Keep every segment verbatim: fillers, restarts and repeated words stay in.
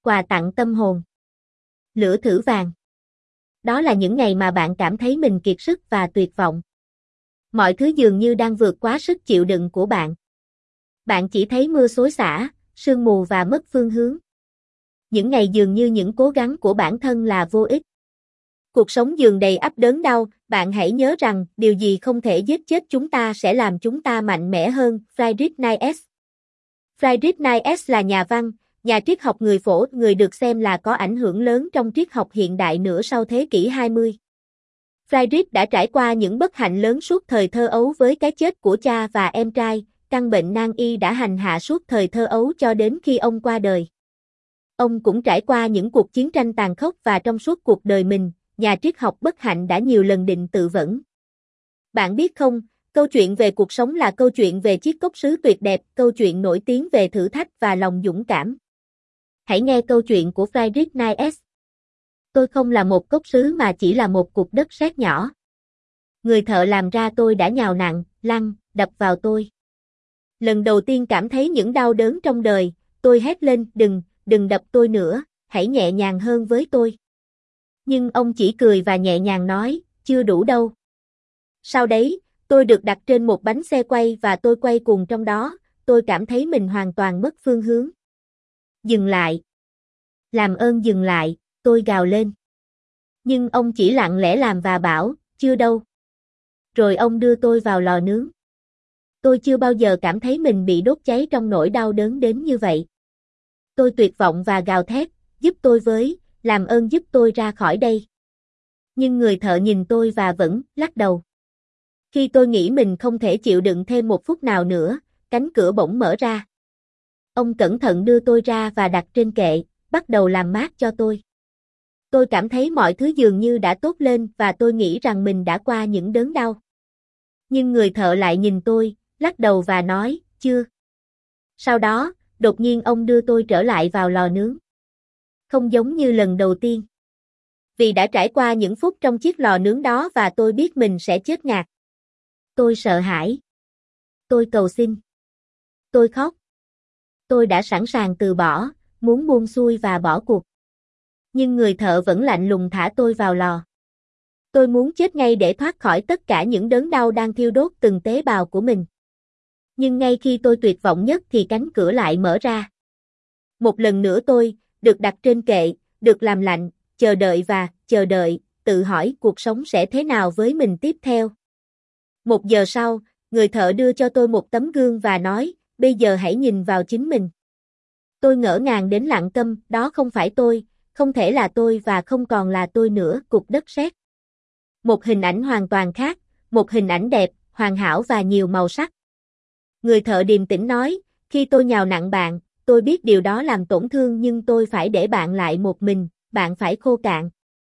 Quà tặng tâm hồn. Lửa thử vàng. Đó là những ngày mà bạn cảm thấy mình kiệt sức và tuyệt vọng. Mọi thứ dường như đang vượt quá sức chịu đựng của bạn. Bạn chỉ thấy mưa xối xả, sương mù và mất phương hướng. Những ngày dường như những cố gắng của bản thân là vô ích. Cuộc sống dường đầy ắp đớn đau, bạn hãy nhớ rằng điều gì không thể giết chết chúng ta sẽ làm chúng ta mạnh mẽ hơn. Friedrich Nietzsche. Friedrich Nietzsche là nhà văn, nhà triết học người phổ, người được xem là có ảnh hưởng lớn trong triết học hiện đại nửa sau thế kỷ hai mươi. Friedrich đã trải qua những bất hạnh lớn suốt thời thơ ấu với cái chết của cha và em trai, căn bệnh nan y đã hành hạ suốt thời thơ ấu cho đến khi ông qua đời. Ông cũng trải qua những cuộc chiến tranh tàn khốc và trong suốt cuộc đời mình, nhà triết học bất hạnh đã nhiều lần định tự vẫn. Bạn biết không, câu chuyện về cuộc sống là câu chuyện về chiếc cốc sứ tuyệt đẹp, câu chuyện nổi tiếng về thử thách và lòng dũng cảm. Hãy nghe câu chuyện của Friedrich Nietzsche. Tôi không là một cốc sứ mà chỉ là một cục đất sét nhỏ. Người thợ làm ra tôi đã nhào nặng, lăn, đập vào tôi. Lần đầu tiên cảm thấy những đau đớn trong đời, tôi hét lên, đừng, đừng đập tôi nữa, hãy nhẹ nhàng hơn với tôi. Nhưng ông chỉ cười và nhẹ nhàng nói, chưa đủ đâu. Sau đấy, tôi được đặt trên một bánh xe quay và tôi quay cùng trong đó, tôi cảm thấy mình hoàn toàn mất phương hướng. Dừng lại. Làm ơn dừng lại, tôi gào lên. Nhưng ông chỉ lặng lẽ làm và bảo, chưa đâu. Rồi ông đưa tôi vào lò nướng. Tôi chưa bao giờ cảm thấy mình bị đốt cháy trong nỗi đau đớn đến như vậy. Tôi tuyệt vọng và gào thét, giúp tôi với, làm ơn giúp tôi ra khỏi đây. Nhưng người thợ nhìn tôi và vẫn lắc đầu. Khi tôi nghĩ mình không thể chịu đựng thêm một phút nào nữa, cánh cửa bỗng mở ra. Ông cẩn thận đưa tôi ra và đặt trên kệ, bắt đầu làm mát cho tôi. Tôi cảm thấy mọi thứ dường như đã tốt lên và tôi nghĩ rằng mình đã qua những đớn đau. Nhưng người thợ lại nhìn tôi, lắc đầu và nói, chưa. Sau đó, đột nhiên ông đưa tôi trở lại vào lò nướng. Không giống như lần đầu tiên. Vì đã trải qua những phút trong chiếc lò nướng đó và tôi biết mình sẽ chết ngạt. Tôi sợ hãi. Tôi cầu xin. Tôi khóc. Tôi đã sẵn sàng từ bỏ, muốn buông xuôi và bỏ cuộc. Nhưng người thợ vẫn lạnh lùng thả tôi vào lò. Tôi muốn chết ngay để thoát khỏi tất cả những đớn đau đang thiêu đốt từng tế bào của mình. Nhưng ngay khi tôi tuyệt vọng nhất thì cánh cửa lại mở ra. Một lần nữa tôi, được đặt trên kệ, được làm lạnh, chờ đợi và, chờ đợi, tự hỏi cuộc sống sẽ thế nào với mình tiếp theo. Một giờ sau, người thợ đưa cho tôi một tấm gương và nói, bây giờ hãy nhìn vào chính mình. Tôi ngỡ ngàng đến lặng câm, đó không phải tôi, không thể là tôi và không còn là tôi nữa, cục đất sét. Một hình ảnh hoàn toàn khác, một hình ảnh đẹp, hoàn hảo và nhiều màu sắc. Người thợ điềm tĩnh nói, khi tôi nhào nặn bạn, tôi biết điều đó làm tổn thương nhưng tôi phải để bạn lại một mình, bạn phải khô cạn.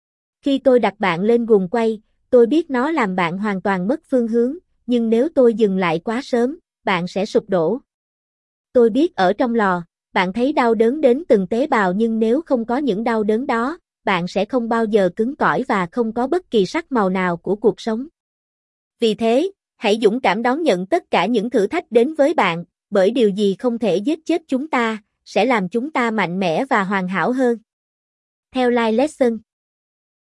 Khi tôi đặt bạn lên guồng quay, tôi biết nó làm bạn hoàn toàn mất phương hướng, nhưng nếu tôi dừng lại quá sớm, bạn sẽ sụp đổ. Tôi biết ở trong lò, bạn thấy đau đớn đến từng tế bào nhưng nếu không có những đau đớn đó, bạn sẽ không bao giờ cứng cỏi và không có bất kỳ sắc màu nào của cuộc sống. Vì thế, hãy dũng cảm đón nhận tất cả những thử thách đến với bạn, bởi điều gì không thể giết chết chúng ta, sẽ làm chúng ta mạnh mẽ và hoàn hảo hơn. Theo Life Lesson.